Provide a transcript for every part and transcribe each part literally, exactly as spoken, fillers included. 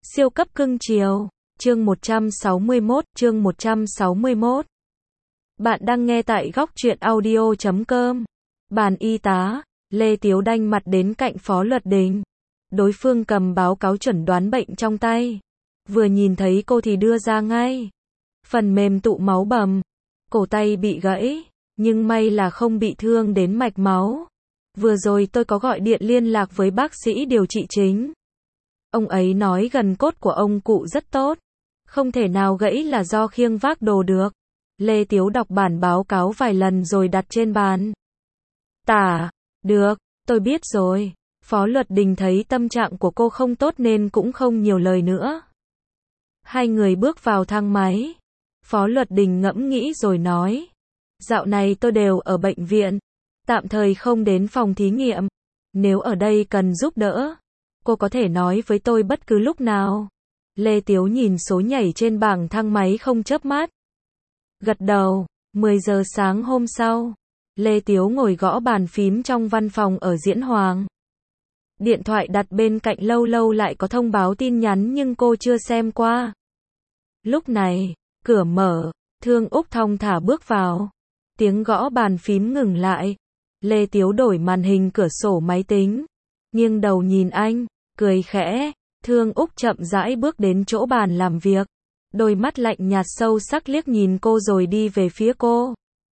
Siêu cấp cưng chiều, chương một trăm sáu mươi mốt, chương một trăm sáu mươi mốt. Bạn đang nghe tại góc truyện audio chấm com. Bàn y tá, Lê Tiếu đanh mặt đến cạnh Phó Luật Đình. Đối phương cầm báo cáo chẩn đoán bệnh trong tay. Vừa nhìn thấy cô thì đưa ra ngay. Phần mềm tụ máu bầm. Cổ tay bị gãy, nhưng may là không bị thương đến mạch máu. Vừa rồi tôi có gọi điện liên lạc với bác sĩ điều trị chính. Ông ấy nói gần cốt của ông cụ rất tốt. Không thể nào gãy là do khiêng vác đồ được. Lê Tiếu đọc bản báo cáo vài lần rồi đặt trên bàn. Tả, được, tôi biết rồi. Phó Luật Đình thấy tâm trạng của cô không tốt nên cũng không nhiều lời nữa. Hai người bước vào thang máy. Phó Luật Đình ngẫm nghĩ rồi nói. Dạo này tôi đều ở bệnh viện. Tạm thời không đến phòng thí nghiệm. Nếu ở đây cần giúp đỡ, cô có thể nói với tôi bất cứ lúc nào. Lê Tiếu nhìn số nhảy trên bảng thang máy không chớp mắt. Gật đầu. mười giờ sáng hôm sau, Lê Tiếu ngồi gõ bàn phím trong văn phòng ở Diễn Hoàng. Điện thoại đặt bên cạnh lâu lâu lại có thông báo tin nhắn nhưng cô chưa xem qua. Lúc này, cửa mở, Thương Úc thong thả bước vào. Tiếng gõ bàn phím ngừng lại. Lê Tiếu đổi màn hình cửa sổ máy tính, nghiêng đầu nhìn anh, cười khẽ. Thương Úc chậm rãi bước đến chỗ bàn làm việc. Đôi mắt lạnh nhạt sâu sắc liếc nhìn cô rồi đi về phía cô.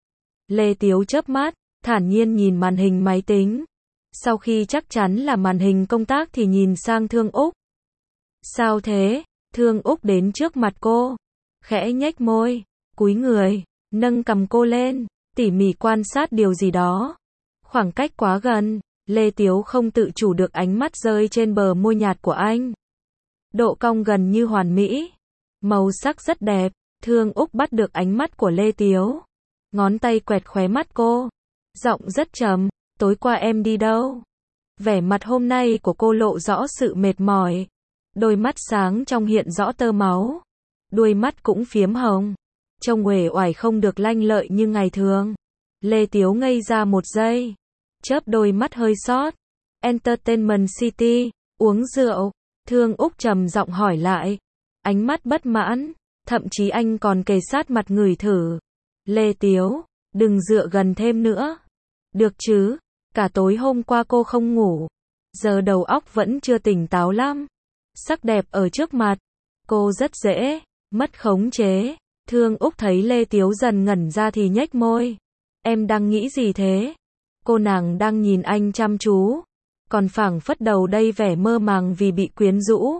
Lê Tiếu chớp mắt, thản nhiên nhìn màn hình máy tính. Sau khi chắc chắn là màn hình công tác thì nhìn sang Thương Úc. Sao thế? Thương Úc đến trước mặt cô, khẽ nhếch môi, cúi người, nâng cằm cô lên, tỉ mỉ quan sát điều gì đó. Khoảng cách quá gần, Lê Tiếu không tự chủ được ánh mắt rơi trên bờ môi nhạt của anh. Độ cong gần như hoàn mỹ, màu sắc rất đẹp. Thương Úc bắt được ánh mắt của Lê Tiếu, ngón tay quẹt khóe mắt cô, giọng rất trầm, tối qua em đi đâu? Vẻ mặt hôm nay của cô lộ rõ sự mệt mỏi, đôi mắt sáng trong hiện rõ tơ máu, đuôi mắt cũng phiếm hồng, trông uể oải không được lanh lợi như ngày thường. Lê Tiếu ngây ra một giây, chớp đôi mắt hơi sót. Entertainment City, uống rượu. Thương Úc trầm giọng hỏi lại, ánh mắt bất mãn, thậm chí anh còn kề sát mặt ngửi thử. Lê Tiếu, đừng dựa gần thêm nữa. Được chứ, cả tối hôm qua cô không ngủ, giờ đầu óc vẫn chưa tỉnh táo lắm. Sắc đẹp ở trước mặt, cô rất dễ mất khống chế. Thương Úc thấy Lê Tiếu dần ngẩn ra thì nhếch môi. Em đang nghĩ gì thế? Cô nàng đang nhìn anh chăm chú, còn phảng phất đầu đây vẻ mơ màng vì bị quyến rũ.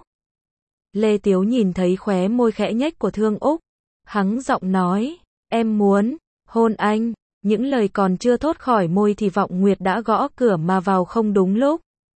Lê Tiếu nhìn thấy khóe môi khẽ nhếch của Thương Úc, hắng giọng nói, em muốn hôn anh. Những lời còn chưa thốt khỏi môi thì Vọng Nguyệt đã gõ cửa mà vào không đúng lúc.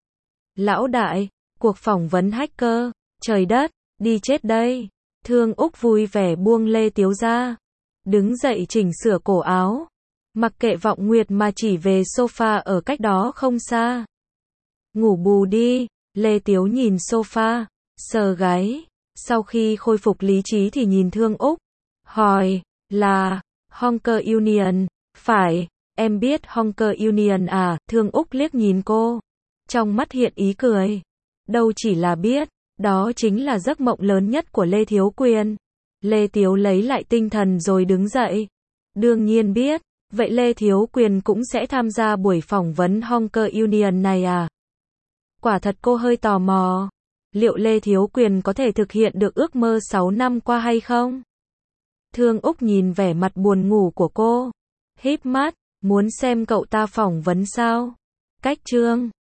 Lão đại, cuộc phỏng vấn hacker, trời đất, đi chết đây. Thương Úc vui vẻ buông Lê Tiếu ra, đứng dậy chỉnh sửa cổ áo, mặc kệ Vọng Nguyệt mà chỉ về sofa ở cách đó không xa. Ngủ bù đi. Lê Tiếu nhìn sofa, sờ gáy. Sau khi khôi phục lý trí thì nhìn Thương Úc, hỏi, là Honker Union, phải, em biết Honker Union à? Thương Úc liếc nhìn cô, trong mắt hiện ý cười. Đâu chỉ là biết, đó chính là giấc mộng lớn nhất của Lê Thiếu Quyền. Lê Tiếu lấy lại tinh thần rồi đứng dậy. Đương nhiên biết, vậy Lê Thiếu Quyền cũng sẽ tham gia buổi phỏng vấn Honker Union này à? Quả thật cô hơi tò mò, liệu Lê Thiếu Quyền có thể thực hiện được ước mơ sáu năm qua hay không? Thương Úc nhìn vẻ mặt buồn ngủ của cô, híp mắt, muốn xem cậu ta phỏng vấn sao? Cách chương